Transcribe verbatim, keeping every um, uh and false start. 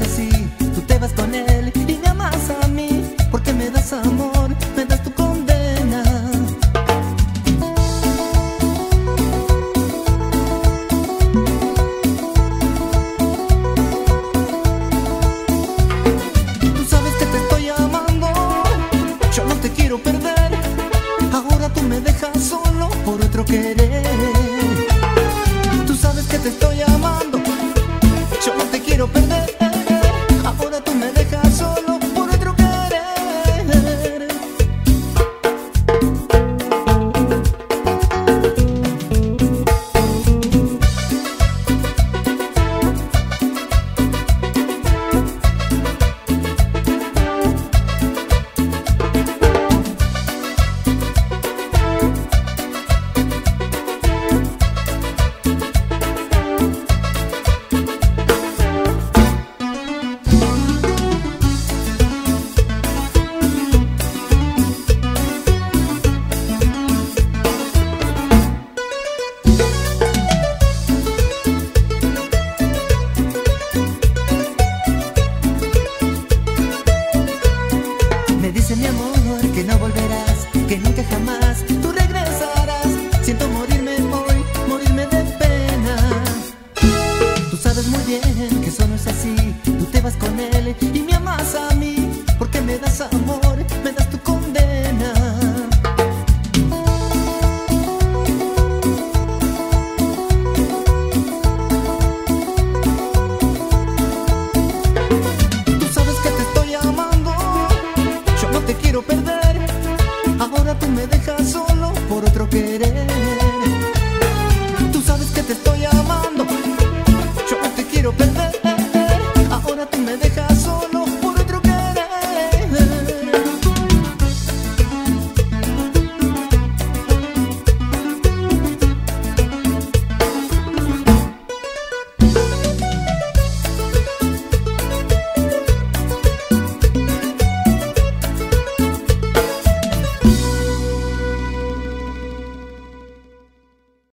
así, tú te vas con él y me amas a mí, porque me das amor, me das tu condena. Tú sabes que te estoy amando, yo no te quiero perder, ahora tú me dejas solo por otro querer. Tú sabes que te estoy amando, yo no te quiero perder, ahora tú me dejas solo por otro querer. Me dice mi amor que no volverás, que nunca jamás tú regresarás. Siento morirme hoy, morirme de pena. Tú sabes muy bien que eso no es así, tú te vas con él y me amas a mí, porque me das amor, me das tu condena. Tú sabes que te estoy amando, yo no te quiero perder, ahora tú me dejas solo